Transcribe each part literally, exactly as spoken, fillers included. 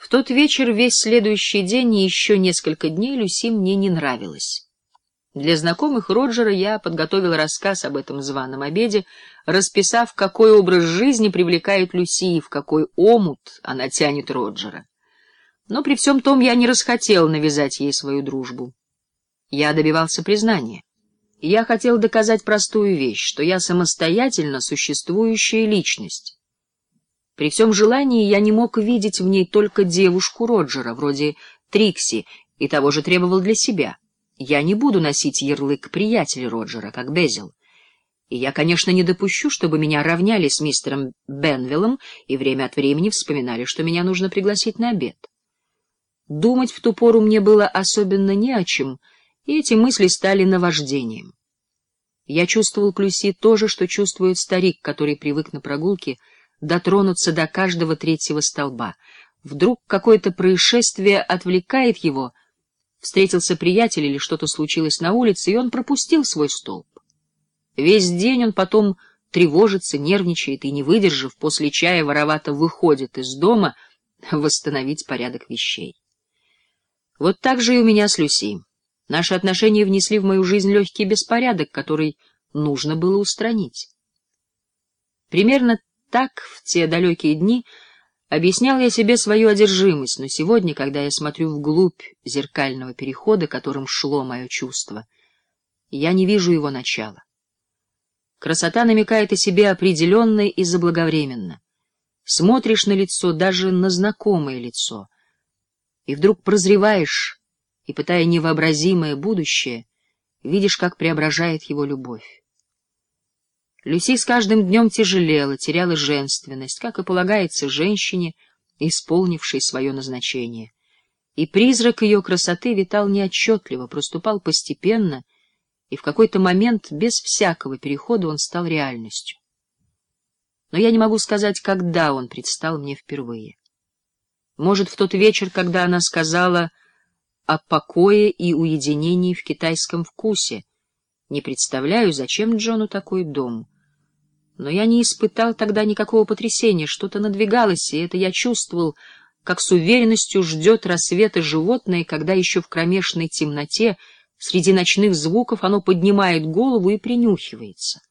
В тот вечер, весь следующий день и еще несколько дней Люси мне не нравилась. Для знакомых Роджера я подготовил рассказ об этом званом обеде, расписав, какой образ жизни привлекает Люси и в какой омут она тянет Роджера. Но при всем том я не расхотел навязать ей свою дружбу. Я добивался признания. Я хотел доказать простую вещь, что я самостоятельно существующая личность. При всем желании я не мог видеть в ней только девушку Роджера, вроде Трикси, и того же требовал для себя. Я не буду носить ярлык приятеля Роджера, как Безил. И я, конечно, не допущу, чтобы меня равняли с мистером Бенвиллом и время от времени вспоминали, что меня нужно пригласить на обед. Думать в ту пору мне было особенно не о чем, и эти мысли стали наваждением. Я чувствовал к Люси то же, что чувствует старик, который привык на прогулке дотронуться до каждого третьего столба. Вдруг какое-то происшествие отвлекает его, встретился приятель или что-то случилось на улице, и он пропустил свой столб. Весь день он потом тревожится, нервничает и, не выдержав, после чая воровато выходит из дома восстановить порядок вещей. Вот так же и у меня с Люси. Наши отношения внесли в мою жизнь легкий беспорядок, который нужно было устранить. Примерно так в те далекие дни объяснял я себе свою одержимость, но сегодня, когда я смотрю вглубь зеркального перехода, которым шло мое чувство, я не вижу его начала. Красота намекает о себе определенно и заблаговременно. Смотришь на лицо, даже на знакомое лицо, и вдруг прозреваешь, и, пытая невообразимое будущее, видишь, как преображает его любовь. Люси с каждым днем тяжелела, теряла женственность, как и полагается женщине, исполнившей свое назначение. И призрак ее красоты витал неотчетливо, проступал постепенно, и в какой-то момент, без всякого перехода, он стал реальностью. Но я не могу сказать, когда он предстал мне впервые. Может, в тот вечер, когда она сказала о покое и уединении в китайском вкусе. Не представляю, зачем Джону такой дом. Но я не испытал тогда никакого потрясения, что-то надвигалось, и это я чувствовал, как с уверенностью ждет рассвета животное, когда еще в кромешной темноте, среди ночных звуков, оно поднимает голову и принюхивается.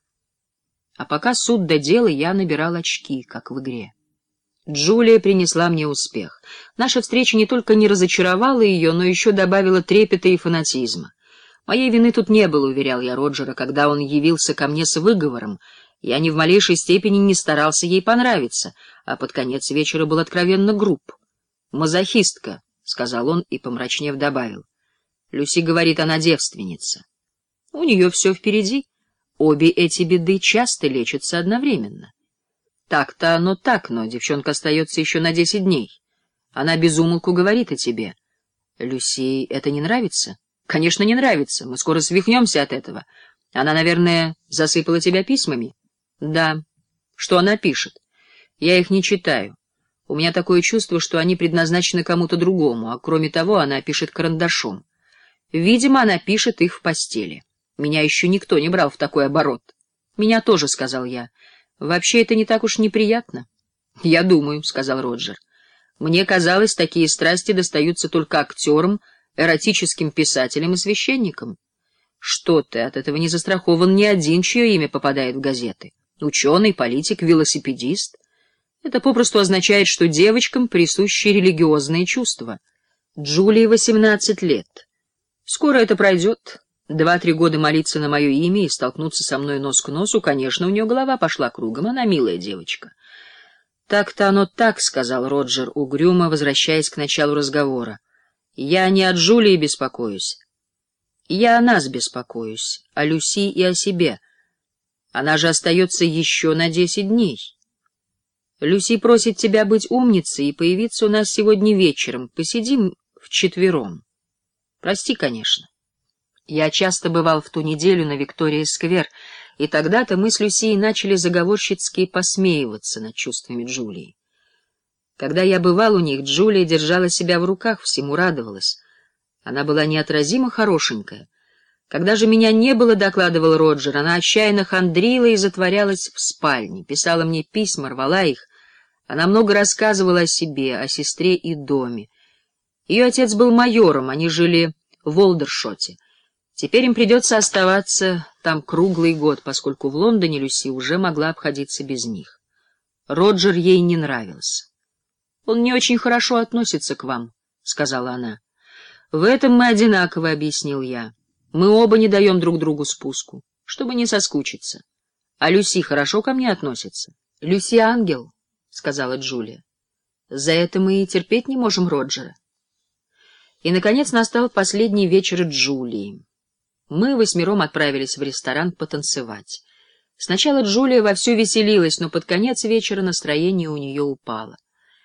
А пока суд до дела, я набирал очки, как в игре. Джулия принесла мне успех. Наша встреча не только не разочаровала ее, но еще добавила трепета и фанатизма. Моей вины тут не было, уверял я Роджера, когда он явился ко мне с выговором. Я ни в малейшей степени не старался ей понравиться, а под конец вечера был откровенно груб. «Мазохистка», — сказал он и, помрачнев, добавил. «Люси говорит, она девственница. У нее все впереди. Обе эти беды часто лечатся одновременно». Так-то оно так, но девчонка остается еще на десять дней. Она без умолку говорит о тебе. Люси это не нравится? Конечно, не нравится. Мы скоро свихнемся от этого. Она, наверное, засыпала тебя письмами? Да. Что она пишет? Я их не читаю. У меня такое чувство, что они предназначены кому-то другому, а кроме того, она пишет карандашом. Видимо, она пишет их в постели. Меня еще никто не брал в такой оборот. Меня тоже, — сказал я. Вообще это не так уж неприятно. — Я думаю, — сказал Роджер. — Мне казалось, такие страсти достаются только актерам, эротическим писателям и священникам. Что ты, от этого не застрахован ни один, чье имя попадает в газеты. Ученый, политик, велосипедист. Это попросту означает, что девочкам присущи религиозные чувства. Джулии восемнадцать лет. Скоро это пройдет. Два-три года молиться на мое имя и столкнуться со мной нос к носу, конечно, у нее голова пошла кругом, она милая девочка. — Так-то оно так, — сказал Роджер угрюмо, возвращаясь к началу разговора. — Я не о Джулии беспокоюсь. Я о нас беспокоюсь, о Люси и о себе. Она же остается еще на десять дней. Люси просит тебя быть умницей и появиться у нас сегодня вечером. Посидим вчетвером. Прости, конечно. Я часто бывал в ту неделю на Виктория-сквер, и тогда-то мы с Люсией начали заговорщицки посмеиваться над чувствами Джулии. Когда я бывал у них, Джулия держала себя в руках, всему радовалась. Она была неотразимо хорошенькая. Когда же меня не было, докладывал Роджер, она отчаянно хандрила и затворялась в спальне, писала мне письма, рвала их, Она много рассказывала о себе, о сестре и доме. Ее отец был майором, они жили в Олдершоте. Теперь им придется оставаться там круглый год, поскольку в Лондоне Люси уже могла обходиться без них. Роджер ей не нравился. «Он не очень хорошо относится к вам», — сказала она. «В этом мы одинаково», — объяснил я. «Мы оба не даем друг другу спуску, чтобы не соскучиться. А Люси хорошо ко мне относится». «Люси ангел», — сказала Джулия. «За это мы и терпеть не можем Роджера». И, наконец, настал последний вечер Джулии. Мы восьмером отправились в ресторан потанцевать. Сначала Джулия вовсю веселилась, но под конец вечера настроение у нее упало.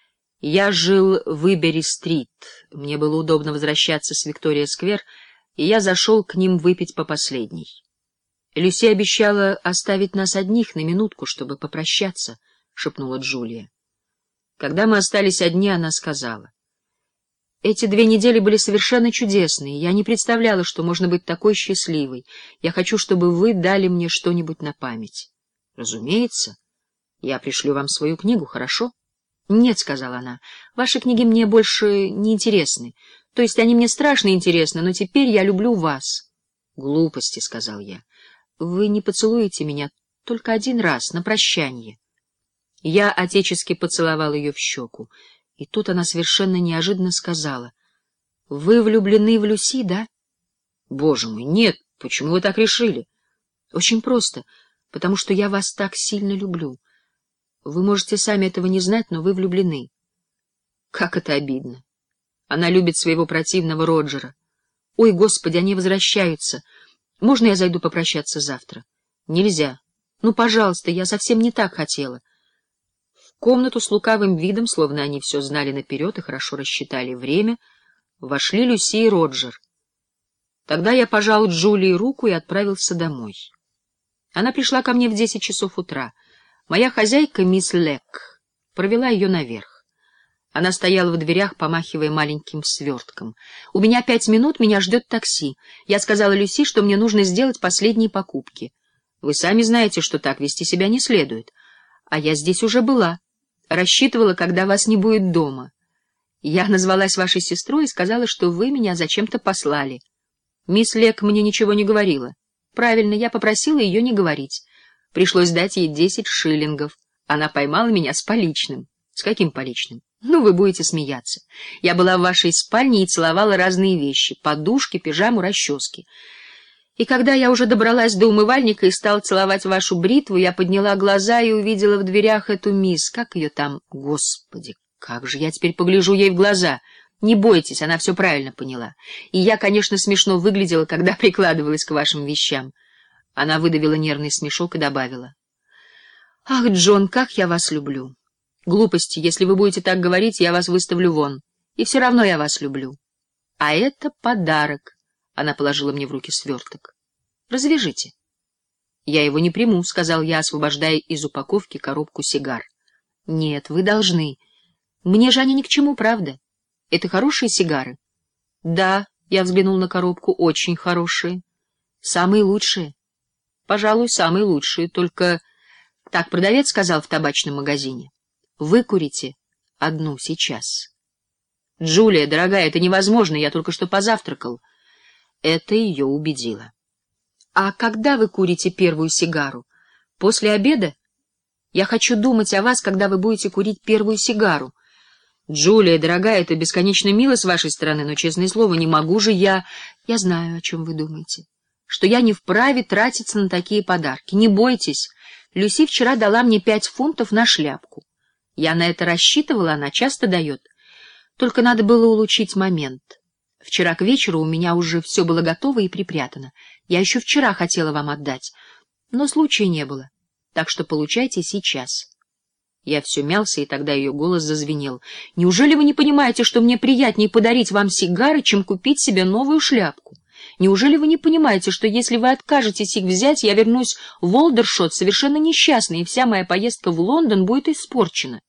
Я жил в Ибери-стрит, мне было удобно возвращаться с Виктория-сквер, и я зашел к ним выпить по последней. Люси обещала оставить нас одних на минутку, чтобы попрощаться, — шепнула Джулия. Когда мы остались одни, она сказала: «Эти две недели были совершенно чудесные. Я не представляла, что можно быть такой счастливой. Я хочу, чтобы вы дали мне что-нибудь на память». «Разумеется. Я пришлю вам свою книгу, хорошо?» «Нет», — сказала она, — «ваши книги мне больше не интересны. То есть они мне страшно интересны, но теперь я люблю вас». «Глупости», — сказал я. «Вы не поцелуете меня только один раз, на прощанье». Я отечески поцеловал ее в щеку. И тут она совершенно неожиданно сказала: «Вы влюблены в Люси, да?» «Боже мой, нет! Почему вы так решили?» «Очень просто, потому что я вас так сильно люблю. Вы можете сами этого не знать, но вы влюблены». «Как это обидно! Она любит своего противного Роджера. Ой, Господи, они возвращаются. Можно я зайду попрощаться завтра?» «Нельзя. Ну, пожалуйста, я совсем не так хотела». В комнату с лукавым видом, словно они все знали наперед и хорошо рассчитали время, вошли Люси и Роджер. Тогда я пожал Джулии руку и отправился домой. Она пришла ко мне в десять часов утра. Моя хозяйка, мисс Лек, провела ее наверх. Она стояла в дверях, помахивая маленьким свертком. «У меня пять минут, меня ждет такси. Я сказала Люси, что мне нужно сделать последние покупки. Вы сами знаете, что так вести себя не следует. А я здесь уже была. Рассчитывала, когда вас не будет дома. Я назвалась вашей сестрой и сказала, что вы меня зачем-то послали. Мисс Лек мне ничего не говорила. Правильно, я попросила ее не говорить. Пришлось дать ей десять шиллингов. Она поймала меня с поличным». «С каким поличным?» «Ну, вы будете смеяться. Я была в вашей спальне и целовала разные вещи — подушки, пижаму, расчески. И когда я уже добралась до умывальника и стала целовать вашу бритву, я подняла глаза и увидела в дверях эту мисс. Как ее там? Господи, как же я теперь погляжу ей в глаза? Не бойтесь, она все правильно поняла. И я, конечно, смешно выглядела, когда прикладывалась к вашим вещам». Она выдавила нервный смешок и добавила: «Ах, Джон, как я вас люблю! Глупости, если вы будете так говорить, я вас выставлю вон. И все равно я вас люблю. А это подарок». Она положила мне в руки сверток. «Развяжите». «Я его не приму», — сказал я, освобождая из упаковки коробку сигар. «Нет, вы должны. Мне же они ни к чему, правда? Это хорошие сигары?» «Да», — я взглянул на коробку, — «очень хорошие. Самые лучшие». «Пожалуй, самые лучшие, только...» Так продавец сказал в табачном магазине. «Вы курите одну сейчас». «Джулия, дорогая, это невозможно, я только что позавтракал». Это ее убедило. «А когда вы курите первую сигару? После обеда? Я хочу думать о вас, когда вы будете курить первую сигару». «Джулия, дорогая, это бесконечно мило с вашей стороны, но, честное слово, не могу же я...» «Я знаю, о чем вы думаете. Что я не вправе тратиться на такие подарки. Не бойтесь. Люси вчера дала мне пять фунтов на шляпку. Я на это рассчитывала, она часто дает. Только надо было улучшить момент. Вчера к вечеру у меня уже все было готово и припрятано. Я еще вчера хотела вам отдать, но случая не было. Так что получайте сейчас». Я все мялся, и тогда ее голос зазвенел. «Неужели вы не понимаете, что мне приятнее подарить вам сигары, чем купить себе новую шляпку? Неужели вы не понимаете, что если вы откажетесь их взять, я вернусь в Олдершот совершенно несчастной, и вся моя поездка в Лондон будет испорчена?»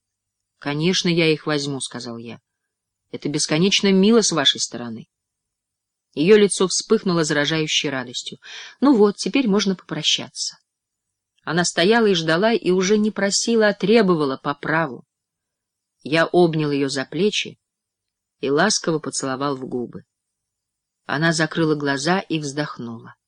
«Конечно, я их возьму», — сказал я. «Это бесконечно мило с вашей стороны». Ее лицо вспыхнуло заражающей радостью. «Ну вот, теперь можно попрощаться». Она стояла и ждала, и уже не просила, а требовала по праву. Я обнял ее за плечи и ласково поцеловал в губы. Она закрыла глаза и вздохнула.